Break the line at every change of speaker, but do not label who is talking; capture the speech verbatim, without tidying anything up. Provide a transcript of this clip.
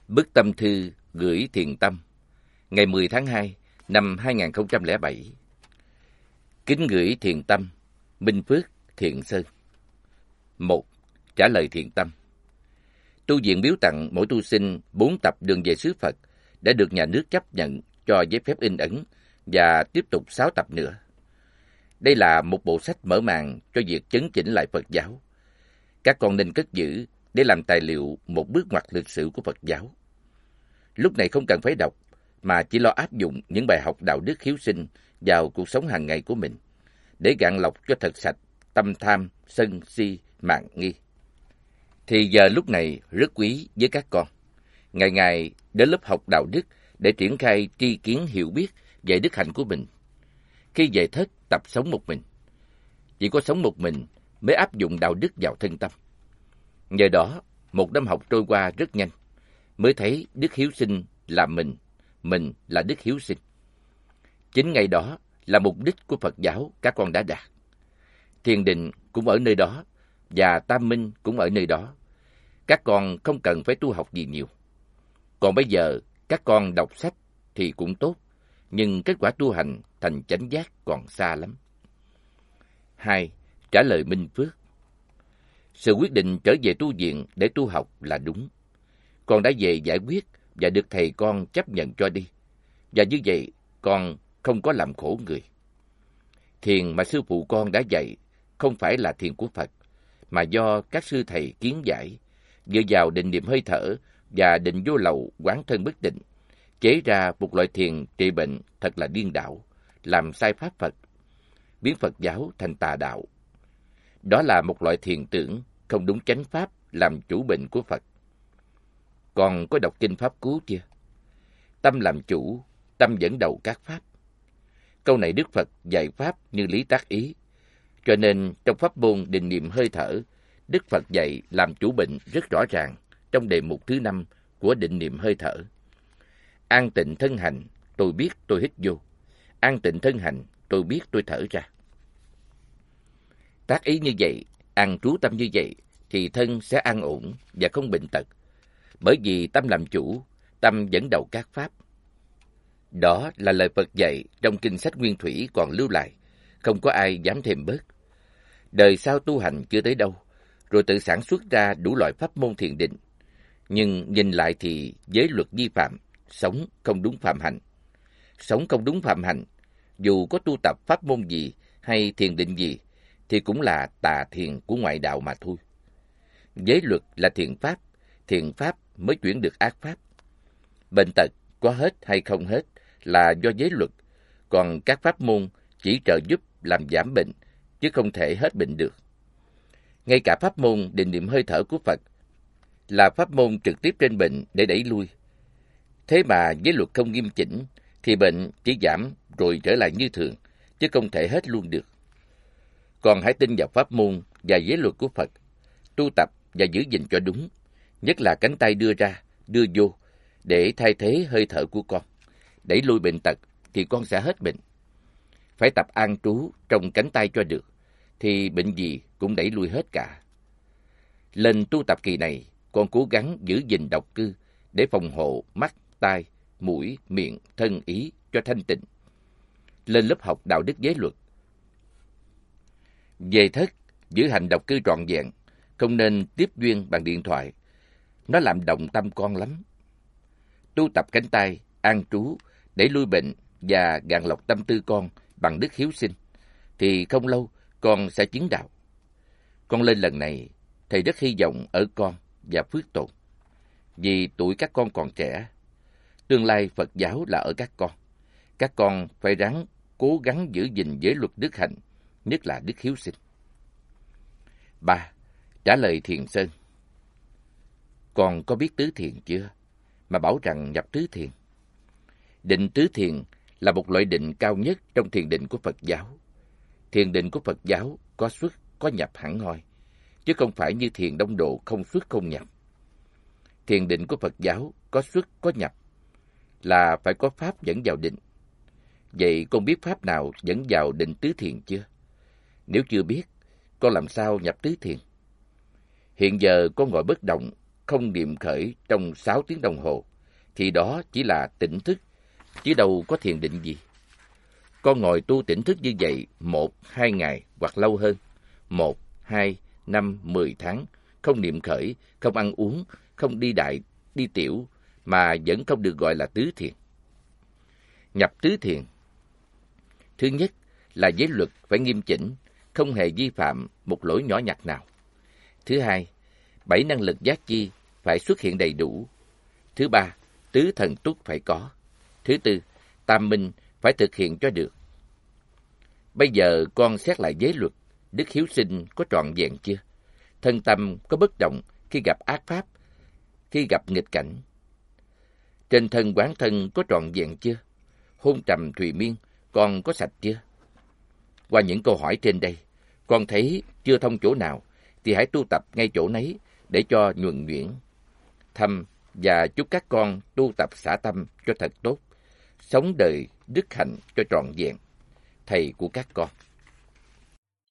Bức tâm thư gửi Thiền Tâm, ngày mười tháng hai năm hai nghìn không trăm lẻ bảy. Kính gửi Thiền Tâm, Minh Phước, Thiện Sơn. Một. Trả lời Thiền Tâm. Tu viện biếu tặng mỗi tu sinh bốn tập Đường về xứ Phật đã được nhà nước chấp nhận cho giấy phép in ấn và tiếp tục sáu tập nữa. Đây là một bộ sách mở màn cho việc chấn chỉnh lại Phật giáo. Các con nên cất giữ để làm tài liệu một bước ngoặt lịch sử của Phật giáo. Lúc này không cần phải đọc, mà chỉ lo áp dụng những bài học đạo đức hiếu sinh vào cuộc sống hàng ngày của mình, để gạn lọc cho thật sạch tâm tham, sân, si, mạn nghi. Thì giờ lúc này rất quý với các con. Ngày ngày đến lớp học đạo đức để triển khai tri kiến hiểu biết về đức hạnh của mình. Khi về thất tập sống một mình. Chỉ có sống một mình mới áp dụng đạo đức vào thân tâm. Nhờ đó, một năm học trôi qua rất nhanh, mới thấy đức hiếu sinh là mình, mình là đức hiếu sinh. Chính ngày đó là mục đích của Phật giáo các con đã đạt. Thiền định cũng ở nơi đó, và tam minh cũng ở nơi đó. Các con không cần phải tu học gì nhiều. Còn bây giờ, các con đọc sách thì cũng tốt, nhưng kết quả tu hành thành chánh giác còn xa lắm. Hai. Trả lời Minh Phước. Sự quyết định trở về tu viện để tu học là đúng. Con đã về giải quyết và được thầy con chấp nhận cho đi. Và như vậy, con không có làm khổ người. Thiền mà sư phụ con đã dạy không phải là thiền của Phật, mà do các sư thầy kiến giải, dựa vào định niệm hơi thở và định vô lậu quán thân bất định, chế ra một loại thiền trị bệnh thật là điên đảo, làm sai pháp Phật, biến Phật giáo thành tà đạo. Đó là một loại thiền tưởng không đúng chánh pháp làm chủ bệnh của Phật. Con có đọc kinh Pháp Cú chưa? Tâm làm chủ, tâm dẫn đầu các pháp. Câu này Đức Phật dạy pháp như lý tác ý. Cho nên trong pháp môn định niệm hơi thở, Đức Phật dạy làm chủ bệnh rất rõ ràng trong đề mục thứ năm của định niệm hơi thở. An tịnh thân hành, tôi biết tôi hít vô. An tịnh thân hành, tôi biết tôi thở ra. Tác ý như vậy, an trú tâm như vậy, thì thân sẽ an ổn và không bệnh tật. Bởi vì tâm làm chủ, tâm dẫn đầu các pháp. Đó là lời Phật dạy trong kinh sách Nguyên Thủy còn lưu lại, không có ai dám thêm bớt. Đời sau tu hành chưa tới đâu, rồi tự sản xuất ra đủ loại pháp môn thiền định. Nhưng nhìn lại thì giới luật vi phạm, sống không đúng phạm hạnh. Sống không đúng phạm hạnh, dù có tu tập pháp môn gì hay thiền định gì, thì cũng là tà thiền của ngoại đạo mà thôi. Giới luật là thiện pháp, thiện pháp mới chuyển được ác pháp. Bệnh tật có hết hay không hết là do giới luật, còn các pháp môn chỉ trợ giúp làm giảm bệnh, chứ không thể hết bệnh được. Ngay cả pháp môn định niệm hơi thở của Phật là pháp môn trực tiếp trên bệnh để đẩy lui. Thế mà giới luật không nghiêm chỉnh, thì bệnh chỉ giảm rồi trở lại như thường, chứ không thể hết luôn được. Còn hãy tin vào pháp môn và giới luật của Phật, tu tập và giữ gìn cho đúng, nhất là cánh tay đưa ra, đưa vô, để thay thế hơi thở của con. Đẩy lui bệnh tật thì con sẽ hết bệnh. Phải tập an trú trong cánh tay cho được, thì bệnh gì cũng đẩy lui hết cả. Lên tu tập kỳ này, con cố gắng giữ gìn độc cư để phòng hộ mắt, tai, mũi, miệng, thân, ý cho thanh tịnh. Lên lớp học đạo đức giới luật. Về thất, giữ hành độc cư trọn vẹn, không nên tiếp duyên bằng điện thoại. Nó làm động tâm con lắm. Tu tập cánh tay, an trú, để lui bệnh và gạn lọc tâm tư con bằng đức hiếu sinh, thì không lâu con sẽ chứng đạo. Con lên lần này, thầy rất hy vọng ở con và Phước Tồn. Vì tuổi các con còn trẻ, tương lai Phật giáo là ở các con. Các con phải ráng cố gắng giữ gìn giới luật đức hạnh, nhất là đức hiếu sinh. Ba. Trả lời Thiền Sơn. Con có biết tứ thiền chưa? Mà bảo rằng nhập tứ thiền. Định tứ thiền là một loại định cao nhất trong thiền định của Phật giáo. Thiền định của Phật giáo có xuất, có nhập hẳn hoi, chứ không phải như thiền đông độ không xuất không nhập. Thiền định của Phật giáo có xuất, có nhập, là phải có pháp dẫn vào định. Vậy con biết pháp nào dẫn vào định tứ thiền chưa? Nếu chưa biết, con làm sao nhập tứ thiền? Hiện giờ con ngồi bất động, không niệm khởi trong sáu tiếng đồng hồ, thì đó chỉ là tỉnh thức, chứ đâu có thiền định gì. Con ngồi tu tỉnh thức như vậy một, hai ngày hoặc lâu hơn, một, hai, năm, mười tháng, không niệm khởi, không ăn uống, không đi đại, đi tiểu, mà vẫn không được gọi là tứ thiền. Nhập tứ thiền, thứ nhất là giới luật phải nghiêm chỉnh, không hề vi phạm một lỗi nhỏ nhặt nào. Thứ hai, bảy năng lực giác chi phải xuất hiện đầy đủ. Thứ ba, tứ thần túc phải có. Thứ tư, tam minh phải thực hiện cho được. Bây giờ con xét lại giới luật, đức hiếu sinh có trọn vẹn chưa? Thân tâm có bất động khi gặp ác pháp, khi gặp nghịch cảnh? Trên thân quán thân có trọn vẹn chưa? Hôn trầm thùy miên, con có sạch chưa? Qua những câu hỏi trên đây, con thấy chưa thông chỗ nào, thì hãy tu tập ngay chỗ nấy để cho nhuần nhuyễn. Thăm và chúc các con tu tập xả tâm cho thật tốt, sống đời đức hạnh cho trọn vẹn. Thầy của các con.